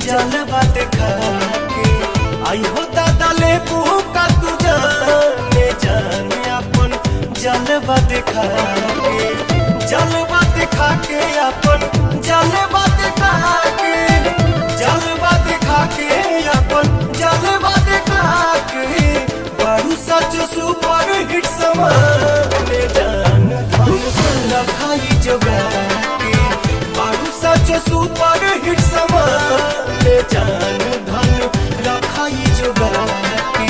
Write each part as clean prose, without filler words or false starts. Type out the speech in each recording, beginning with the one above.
जलवा देखा के आई हो दादा ले का तू जाने जाने अपन जलवा देखा के जलवा देखा के अपन जलवा देखा के जलवा देखा के अपन जलवा देखा के बारू सच सुपर हिट समाने जान धन रखाई जोगा के बारू सच सुपर हिट समाने जान धन रखाई जोगा के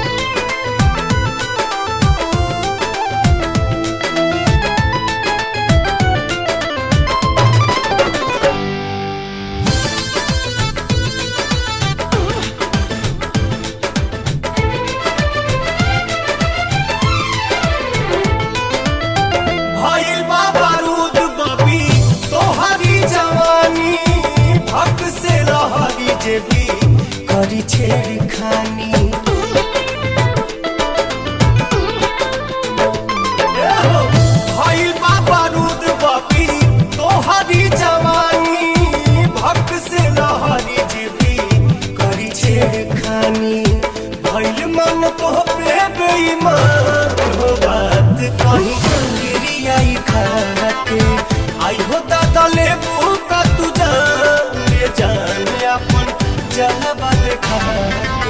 भी करी छेड़ खानी बारूद बापी तोहरी जवानी भक्त से लहरी जेबी करी छेड़ खानी भइल मन तो पे बेईमान हो बात कहीं गिरियाई खा के आई हो दादा ले का तू जाने जाने अपन जलवा देखा के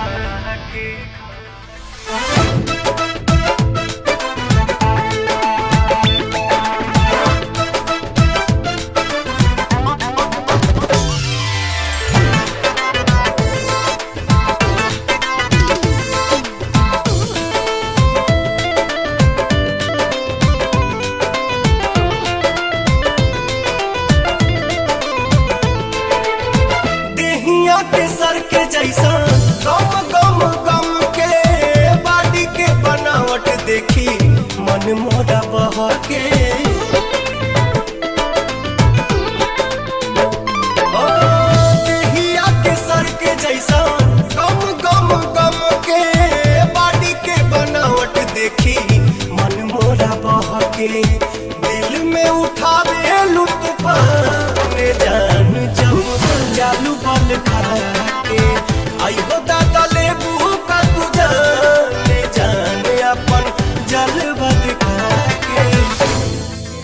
के सर के जैसा गम गम गम के बाडी के बनावट देखी मन मोरा बह के देहिया के सर के जैसा गम गम गम के बाडी के बनावट देखी मन मोरा बह के दिल में उठावे लुत्फ जान जम जालू बल खा